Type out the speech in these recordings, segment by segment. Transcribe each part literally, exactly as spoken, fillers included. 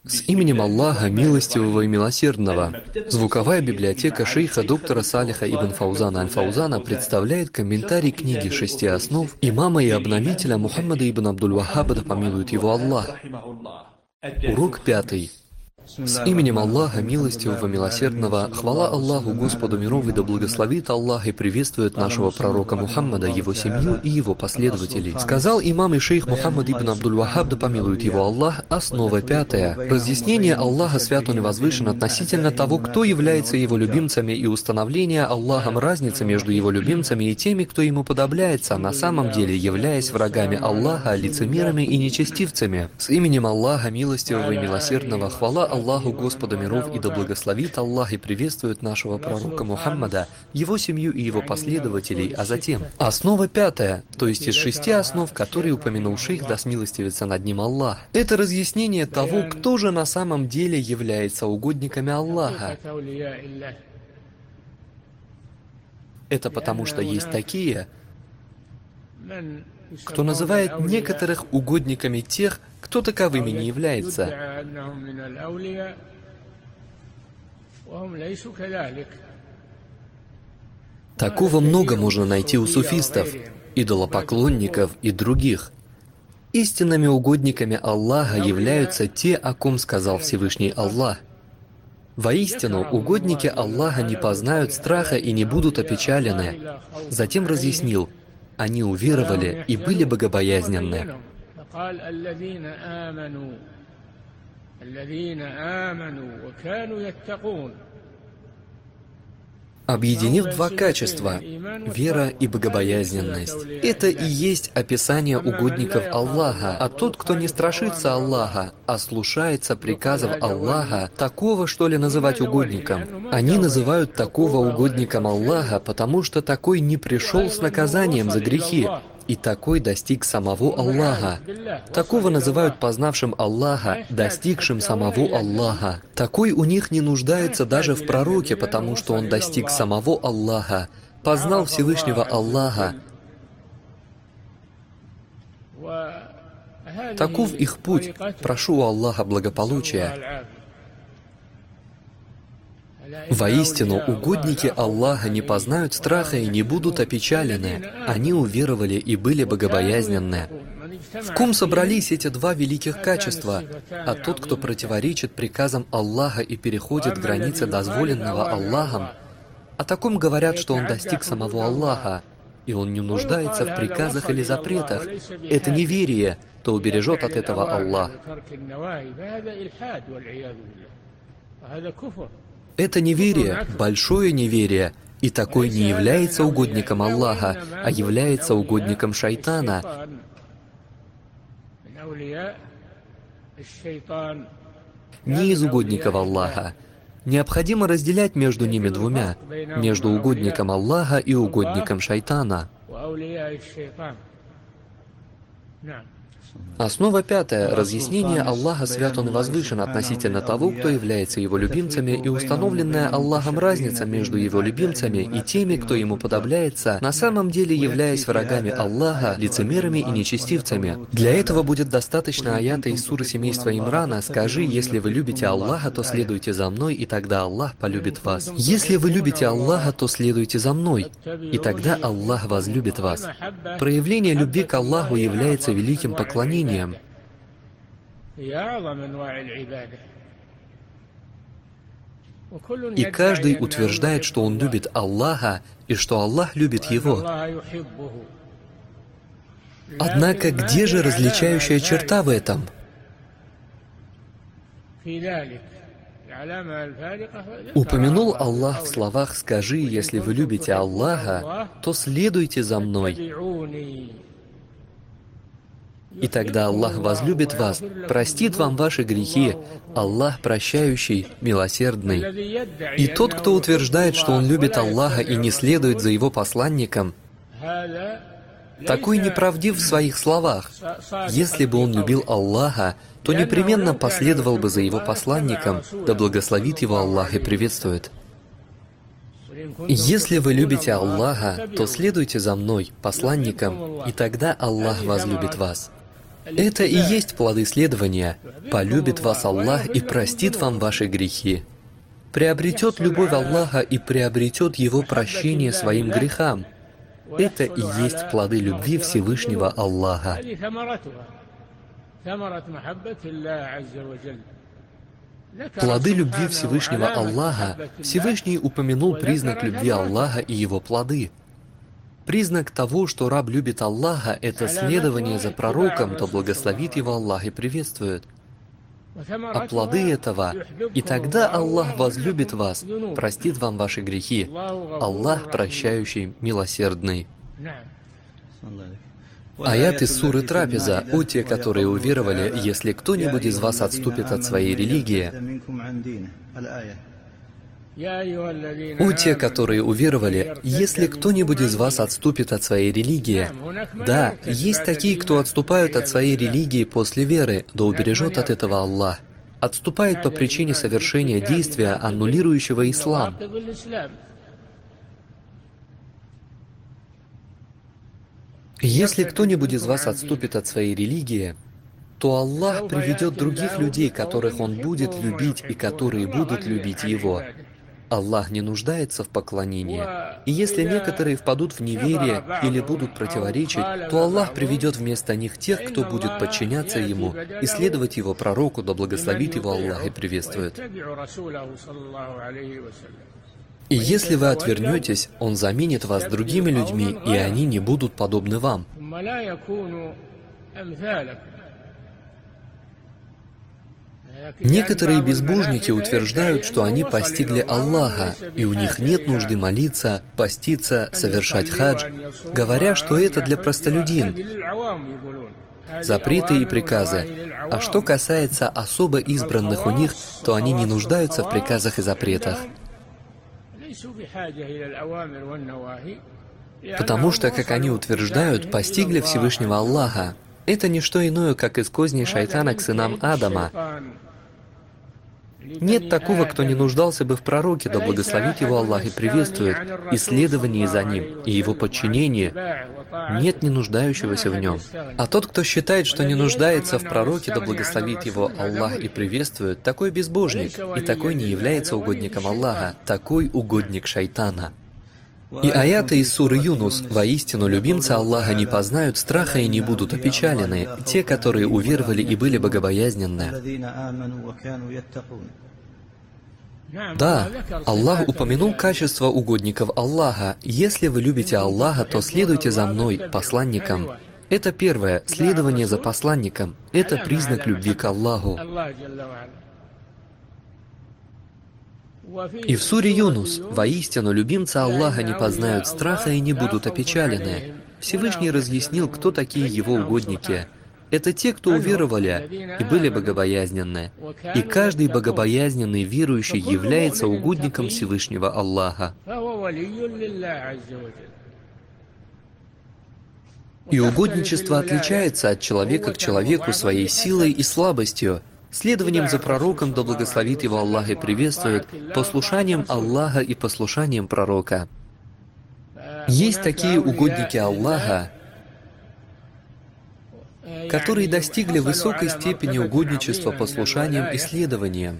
С именем Аллаха, милостивого и милосердного. Звуковая библиотека шейха доктора Салиха ибн Фаузана аль-Фаузана представляет комментарий книги шести основ имама и обновителя Мухаммада ибн Абдуль-Ваххаба, да помилует его Аллах. Урок пятый. С именем Аллаха, милостивого, милосердного, хвала Аллаху, Господу миров, и да благословит Аллах и приветствует нашего пророка Мухаммада, его семью и его последователей. Сказал имам и шейх Мухаммад ибн Абдуль-Ваххаб, да помилует его Аллах, основа пятая. Разъяснение Аллаха свят он и возвышен относительно того, кто является его любимцами, и установление Аллахом разницы между его любимцами и теми, кто ему подобляется, на самом деле являясь врагами Аллаха, лицемерами и нечестивцами. С именем Аллаха, милостивого и милосердного, хвала Аллаху, Господу миров, и да благословит Аллах и приветствует нашего пророка Мухаммада, его семью и его последователей, а затем основа пятая, то есть из шести основ, которые упомянул шейх, да смилостивится над ним Аллах. Это разъяснение того, кто же на самом деле является угодниками Аллаха. Это потому, что есть такие, кто называет некоторых угодниками тех, кто таковыми не является. Такого много можно найти у суфистов, идолопоклонников и других. Истинными угодниками Аллаха являются те, о ком сказал Всевышний Аллах. Воистину, угодники Аллаха не познают страха и не будут опечалены. Затем разъяснил: они уверовали и были богобоязненны. Объединив два качества — вера и богобоязненность. Это и есть описание угодников Аллаха. А тот, кто не страшится Аллаха, а слушается приказов Аллаха, такого, что ли, называть угодником? Они называют такого угодником Аллаха, потому что такой не пришел с наказанием за грехи, и такой достиг самого Аллаха. Такого называют познавшим Аллаха, достигшим самого Аллаха. Такой у них не нуждается даже в пророке, потому что он достиг самого Аллаха, познал Всевышнего Аллаха. Таков их путь. Прошу у Аллаха благополучия. Воистину, угодники Аллаха не познают страха и не будут опечалены. Они уверовали и были богобоязненны. В ком собрались эти два великих качества? А тот, кто противоречит приказам Аллаха и переходит границы дозволенного Аллахом, о таком говорят, что он достиг самого Аллаха, и он не нуждается в приказах или запретах. Это неверие, то убережет от этого Аллах. Это неверие, большое неверие, и такой не является угодником Аллаха, а является угодником шайтана. Не из угодников Аллаха. Необходимо разделять между ними двумя, между угодником Аллаха и угодником шайтана. Основа пятая. Разъяснение Аллаха свят он и возвышен относительно того, кто является его любимцами, и установленная Аллахом разница между его любимцами и теми, кто ему подобляется, на самом деле являясь врагами Аллаха, лицемерами и нечестивцами. Для этого будет достаточно аята из суры семейства Имрана: «Скажи, если вы любите Аллаха, то следуйте за мной, и тогда Аллах полюбит вас». Если вы любите Аллаха, то следуйте за мной, и тогда Аллах возлюбит вас. Проявление любви к Аллаху является великим поклонением. И каждый утверждает, что он любит Аллаха и что Аллах любит его. Однако где же различающая черта в этом? Упомянул Аллах в словах: «Скажи, если вы любите Аллаха, то следуйте за мной. И тогда Аллах возлюбит вас, простит вам ваши грехи. Аллах прощающий, милосердный». И тот, кто утверждает, что он любит Аллаха и не следует за его посланником, такой неправдив в своих словах. Если бы он любил Аллаха, то непременно последовал бы за его посланником, да благословит его Аллах и приветствует. Если вы любите Аллаха, то следуйте за мной, посланником, и тогда Аллах возлюбит вас. Это и есть плоды следования. Полюбит вас Аллах и простит вам ваши грехи. Приобретет любовь Аллаха и приобретет Его прощение своим грехам. Это и есть плоды любви Всевышнего Аллаха. Плоды любви Всевышнего Аллаха. Всевышний упомянул признак любви Аллаха и его плоды. Признак того, что раб любит Аллаха, это следование за пророком, то благословит его Аллах и приветствует. А плоды этого, и тогда Аллах возлюбит вас, простит вам ваши грехи. Аллах прощающий, милосердный. Аят из суры Трапеза: «О те, которые уверовали, если кто-нибудь из вас отступит от своей религии». «О те, которые уверовали, если кто-нибудь из вас отступит от своей религии». Да, есть такие, кто отступают от своей религии после веры, да убережет от этого Аллах. Отступает по причине совершения действия, аннулирующего ислам. Если кто-нибудь из вас отступит от своей религии, то Аллах приведет других людей, которых Он будет любить и которые будут любить Его. Аллах не нуждается в поклонении. И если некоторые впадут в неверие или будут противоречить, то Аллах приведет вместо них тех, кто будет подчиняться Ему и следовать Его пророку, да благословит Его Аллах и приветствует. И если вы отвернетесь, Он заменит вас другими людьми, и они не будут подобны вам. Некоторые безбожники утверждают, что они постигли Аллаха, и у них нет нужды молиться, поститься, совершать хадж, говоря, что это для простолюдин. Запреты и приказы. А что касается особо избранных у них, то они не нуждаются в приказах и запретах. Потому что, как они утверждают, постигли Всевышнего Аллаха. Это не что иное, как из козней шайтана к сынам Адама. Нет такого, кто не нуждался бы в пророке, да благословит его Аллах и приветствует, исследовании за ним и его подчинении. Нет не нуждающегося в нем. А тот, кто считает, что не нуждается в пророке, да благословит его Аллах и приветствует, такой безбожник, и такой не является угодником Аллаха, такой угодник шайтана. И аяты из суры Юнус: «Воистину, любимцы Аллаха не познают страха и не будут опечалены, те, которые уверовали и были богобоязненны». Да, Аллах упомянул качество угодников Аллаха. «Если вы любите Аллаха, то следуйте за мной, посланником». Это первое, следование за посланником. Это признак любви к Аллаху. И в суре Юнус: «Воистину, любимцы Аллаха не познают страха и не будут опечалены». Всевышний разъяснил, кто такие Его угодники. Это те, кто уверовали и были богобоязненны. И каждый богобоязненный верующий является угодником Всевышнего Аллаха. И угодничество отличается от человека к человеку своей силой и слабостью, следованием за пророком, да благословит его Аллах и приветствует, послушанием Аллаха и послушанием пророка. Есть такие угодники Аллаха, которые достигли высокой степени угодничества послушанием и следованием.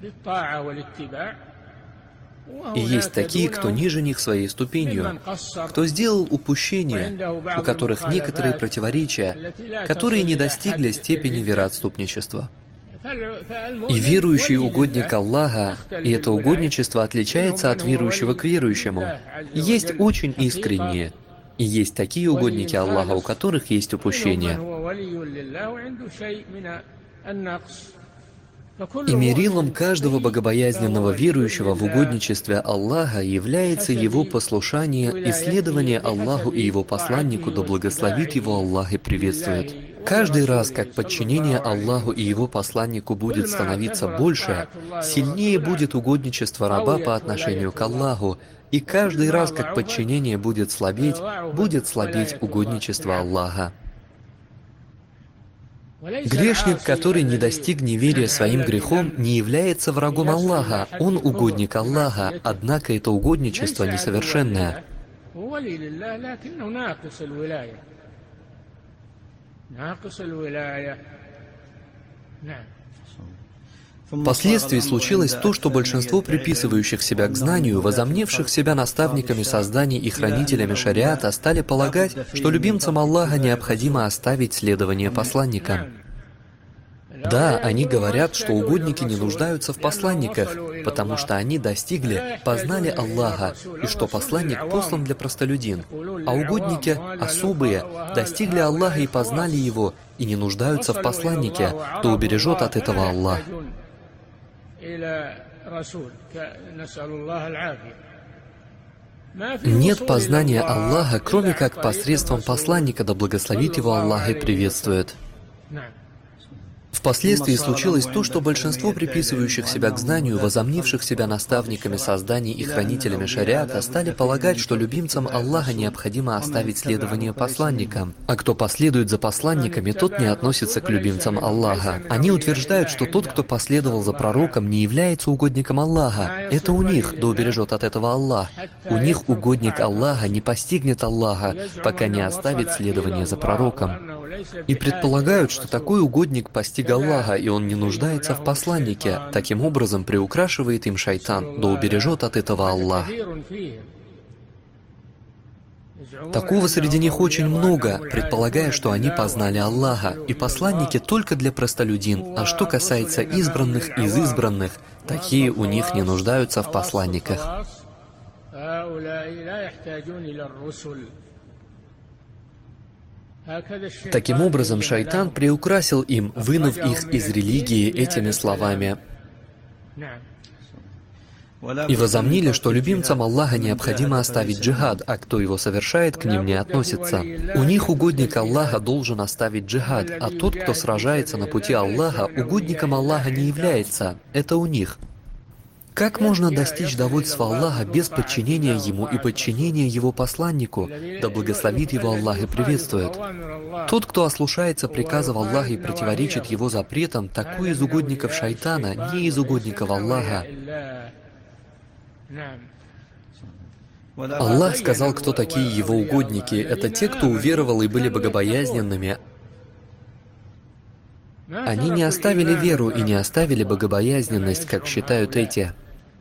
И есть такие, кто ниже них своей ступенью, кто сделал упущения, у которых некоторые противоречия, которые не достигли степени вероотступничества. И верующий угодник Аллаха, и это угодничество отличается от верующего к верующему. Есть очень искренние, и есть такие угодники Аллаха, у которых есть упущения. И мерилом каждого богобоязненного верующего в угодничестве Аллаха является его послушание и следование Аллаху и его посланнику, да благословит его Аллах и приветствует. Каждый раз, как подчинение Аллаху и его посланнику будет становиться больше, сильнее будет угодничество раба по отношению к Аллаху, и каждый раз, как подчинение будет слабеть, будет слабеть угодничество Аллаха. Грешник, который не достиг неверия своим грехом, не является врагом Аллаха, он угодник Аллаха, однако это угодничество несовершенное. Впоследствии случилось то, что большинство приписывающих себя к знанию, возомневших себя наставниками созданий и хранителями шариата, стали полагать, что любимцам Аллаха необходимо оставить следование посланникам. Да, они говорят, что угодники не нуждаются в посланниках, потому что они достигли, познали Аллаха, и что посланник послан для простолюдин. А угодники, особые, достигли Аллаха и познали Его, и не нуждаются в посланнике, да убережет от этого Аллах. Нет познания Аллаха, кроме как посредством посланника, да благословит его Аллах и приветствует. Впоследствии случилось то, что большинство приписывающих себя к знанию, возомнивших себя наставниками созданий и хранителями шариата, стали полагать, что любимцам Аллаха необходимо оставить следование посланникам, а кто последует за посланниками, тот не относится к любимцам Аллаха. Они утверждают, что тот, кто последовал за пророком, не является угодником Аллаха. Это у них, да убережет от этого Аллах. У них угодник Аллаха не постигнет Аллаха, пока не оставит следование за пророком. И предполагают, что такой угодник постиг Аллаха, и он не нуждается в посланнике. Таким образом, приукрашивает им шайтан, да убережет от этого Аллах. Такого среди них очень много, предполагая, что они познали Аллаха, и посланники только для простолюдин, а что касается избранных из избранных, такие у них не нуждаются в посланниках. Таким образом, шайтан приукрасил им, вынув их из религии этими словами. И возомнили, что любимцам Аллаха необходимо оставить джихад, а кто его совершает, к ним не относится. У них угодник Аллаха должен оставить джихад, а тот, кто сражается на пути Аллаха, угодником Аллаха не является. Это у них. Как можно достичь довольства Аллаха без подчинения Ему и подчинения Его посланнику, да благословит Его Аллах и приветствует? Тот, кто ослушается приказов Аллаха и противоречит Его запретам, такой из угодников шайтана, не из угодников Аллаха. Аллах сказал, кто такие Его угодники. Это те, кто уверовал и были богобоязненными. Они не оставили веру и не оставили богобоязненность, как считают эти.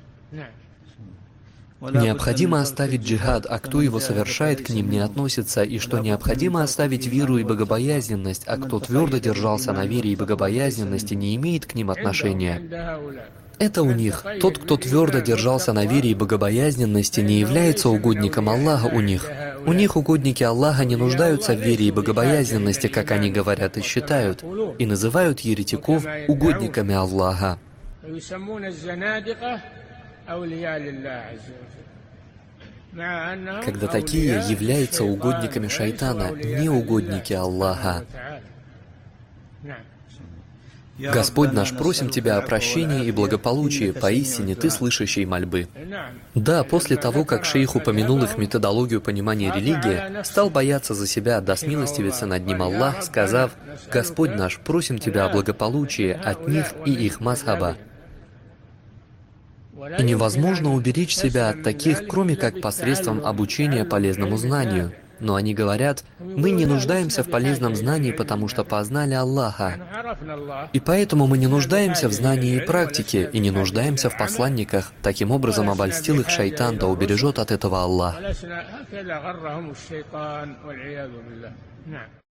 Необходимо оставить джихад, а кто его совершает, к ним не относится, и что необходимо оставить веру и богобоязненность, а кто твердо держался на вере и богобоязненности, не имеет к ним отношения. Это у них. Тот, кто твердо держался на вере и богобоязненности, не является угодником Аллаха у них. У них угодники Аллаха не нуждаются в вере и богобоязненности, как они говорят и считают, и называют еретиков угодниками Аллаха. Когда такие являются угодниками шайтана, не угодники Аллаха. Господь наш, просим Тебя о прощении и благополучии, поистине Ты слышащий мольбы. Да, после того, как шейх упомянул их методологию понимания религии, стал бояться за себя, да смилостивится над ним Аллах, сказав: «Господь наш, просим Тебя о благополучии от них и их мазхаба». И невозможно уберечь себя от таких, кроме как посредством обучения полезному знанию. Но они говорят: мы не нуждаемся в полезном знании, потому что познали Аллаха. И поэтому мы не нуждаемся в знании и практике, и не нуждаемся в посланниках. Таким образом обольстил их шайтан, да убережет от этого Аллах.